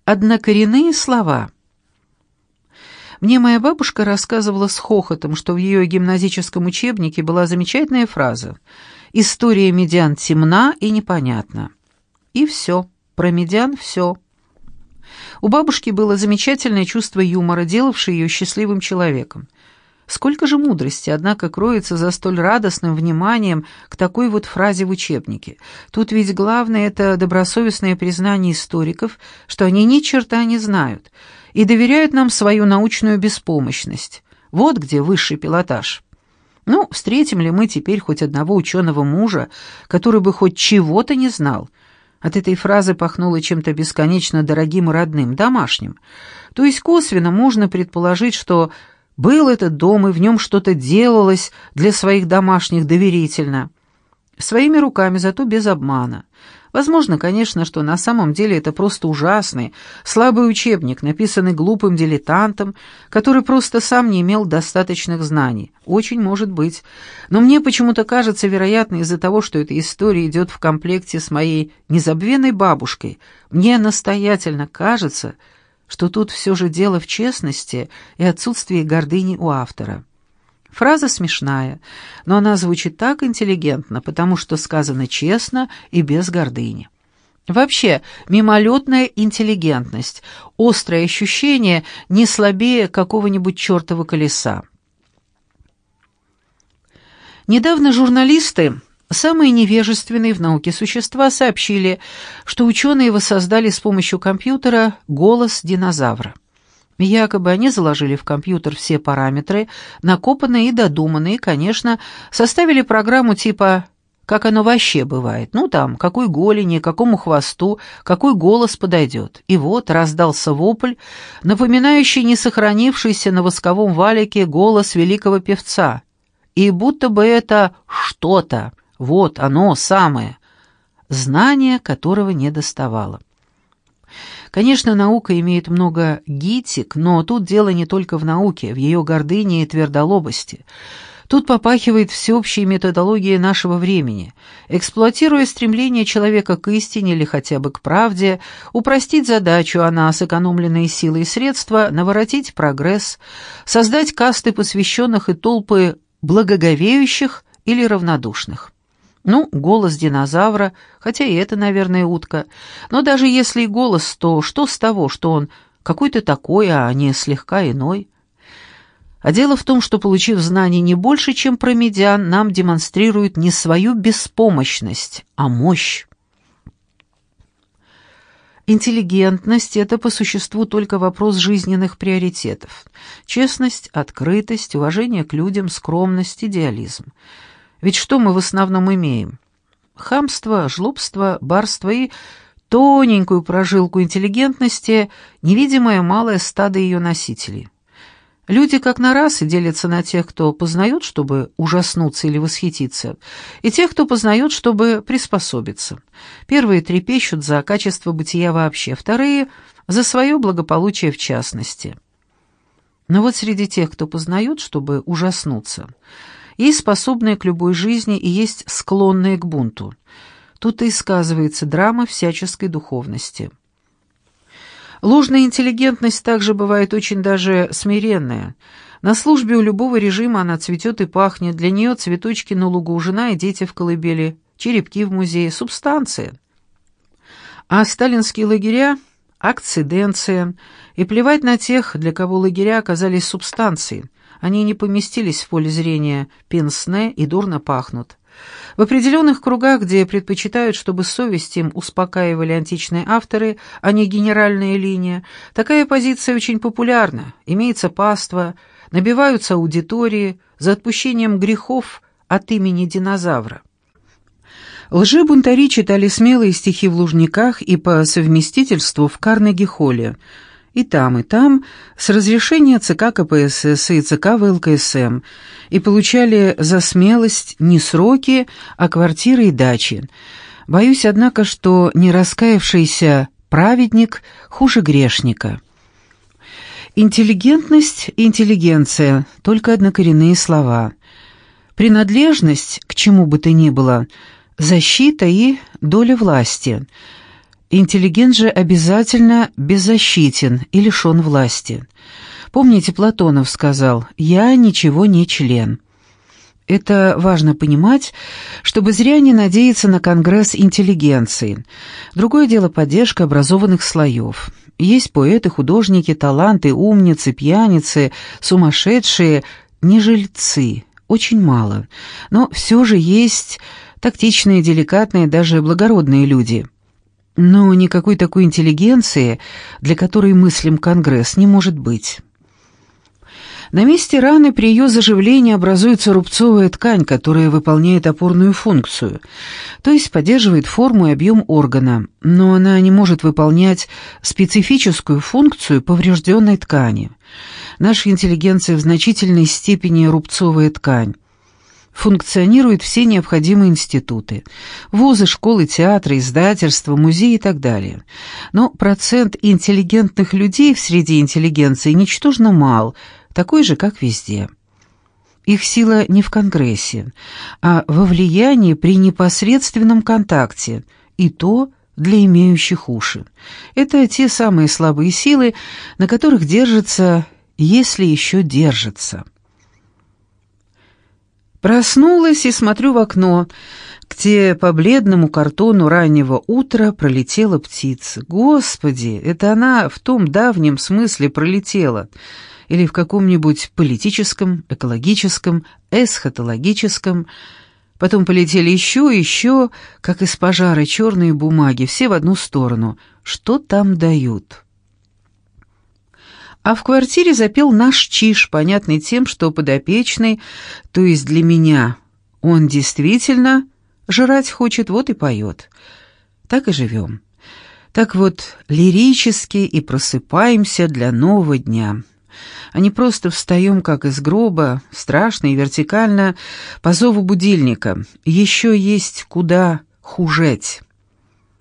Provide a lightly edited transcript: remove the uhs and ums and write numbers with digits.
Однокоренные слова. Мне моя бабушка рассказывала с хохотом, что в ее гимназическом учебнике была замечательная фраза: «История медян темна и непонятна». И все, про медян все. У бабушки было замечательное чувство юмора, делавшее ее счастливым человеком. Сколько же мудрости, однако, кроется за столь радостным вниманием к такой вот фразе в учебнике. Тут ведь главное — это добросовестное признание историков, что они ни черта не знают, и доверяют нам свою научную беспомощность. Вот где высший пилотаж. Ну, встретим ли мы теперь хоть одного ученого мужа, который бы хоть чего-то не знал? От этой фразы пахнуло чем-то бесконечно дорогим и родным, домашним. То есть косвенно можно предположить, что был этот дом, и в нем что-то делалось для своих домашних доверительно. Своими руками, зато без обмана. Возможно, конечно, что на самом деле это просто ужасный, слабый учебник, написанный глупым дилетантом, который просто сам не имел достаточных знаний. Очень может быть. Но мне почему-то кажется, вероятно, из-за того, что эта история идет в комплекте с моей незабвенной бабушкой, мне настоятельно кажется, что тут все же дело в честности и отсутствии гордыни у автора. Фраза смешная, но она звучит так интеллигентно, потому что сказано честно и без гордыни. Вообще, мимолетная интеллигентность, острое ощущение не слабее какого-нибудь чертова колеса. Недавно журналисты, самые невежественные в науке существа, сообщили, что ученые воссоздали с помощью компьютера голос динозавра. Якобы они заложили в компьютер все параметры, накопанные и додуманные, и, конечно, составили программу типа «как оно вообще бывает», ну там, какой голени, какому хвосту, какой голос подойдет. И вот раздался вопль, напоминающий несохранившийся на восковом валике голос великого певца. И будто бы это что-то, вот оно самое, знание которого не доставало. Конечно, наука имеет много гитик, но тут дело не только в науке, в ее гордыне и твердолобости. Тут попахивает всеобщей методологией нашего времени, эксплуатируя стремление человека к истине или хотя бы к правде, упростить задачу, а на сэкономленные силы и средства наворотить прогресс, создать касты посвященных и толпы благоговеющих или равнодушных. Ну, голос динозавра, хотя и это, наверное, утка. Но даже если и голос, то что с того, что он какой-то такой, а не слегка иной? А дело в том, что, получив знаний не больше, чем про медян, нам демонстрируют не свою беспомощность, а мощь. Интеллигентность — это по существу только вопрос жизненных приоритетов. Честность, открытость, уважение к людям, скромность, идеализм. Ведь что мы в основном имеем? Хамство, жлобство, барство и тоненькую прожилку интеллигентности, невидимое малое стадо ее носителей. Люди как на расы делятся на тех, кто познает, чтобы ужаснуться или восхититься, и тех, кто познает, чтобы приспособиться. Первые трепещут за качество бытия вообще, вторые — за свое благополучие в частности. Но вот среди тех, кто познает, чтобы ужаснуться, есть способные к любой жизни и есть склонные к бунту. Тут и сказывается драма всяческой духовности. Ложная интеллигентность также бывает очень даже смиренная. На службе у любого режима она цветет и пахнет, для нее цветочки на лугу, жена и дети в колыбели, черепки в музее, субстанция. А сталинские лагеря – акциденция, и плевать на тех, для кого лагеря оказались субстанцией. Они не поместились в поле зрения пенсне и дурно пахнут. В определенных кругах, где предпочитают, чтобы совесть им успокаивали античные авторы, а не генеральная линия, такая позиция очень популярна, имеется паства, набиваются аудитории за отпущением грехов от имени динозавра. Лжебунтари читали смелые стихи в Лужниках и по совместительству в Карнеги-холле, и там, с разрешения ЦК КПСС и ЦК ВЛКСМ, и получали за смелость не сроки, а квартиры и дачи. Боюсь, однако, что не раскаявшийся праведник хуже грешника. Интеллигентность и интеллигенция — только однокоренные слова. Принадлежность к чему бы то ни было — защита и доля власти — Интеллигент же обязательно беззащитен и лишен власти. Помните, Платонов сказал «я ничего не член». Это важно понимать, чтобы зря не надеяться на конгресс интеллигенции. Другое дело поддержка образованных слоев. Есть поэты, художники, таланты, умницы, пьяницы, сумасшедшие, не жильцы, очень мало. Но все же есть тактичные, деликатные, даже благородные люди. Но никакой такой интеллигенции, для которой мыслим конгресс, не может быть. На месте раны при ее заживлении образуется рубцовая ткань, которая выполняет опорную функцию, то есть поддерживает форму и объем органа, но она не может выполнять специфическую функцию поврежденной ткани. Наша интеллигенция в значительной степени рубцовая ткань. Функционируют все необходимые институты – вузы, школы, театры, издательства, музеи и так далее. Но процент интеллигентных людей в среде интеллигенции ничтожно мал, такой же, как везде. Их сила не в Конгрессе, а во влиянии при непосредственном контакте, и то для имеющих уши. Это те самые слабые силы, на которых держится, если еще держится. Проснулась и смотрю в окно, где по бледному картону раннего утра пролетела птица. Господи, это она в том давнем смысле пролетела. Или в каком-нибудь политическом, экологическом, эсхатологическом. Потом полетели еще и еще, как из пожара, черные бумаги, все в одну сторону. Что там дают? А в квартире запел наш Чиж, понятный тем, что подопечный, то есть для меня, он действительно жрать хочет, вот и поет. Так и живем. Так вот, лирически и просыпаемся для нового дня. А не просто встаем, как из гроба, страшно и вертикально, по зову будильника. Еще есть куда хужеть.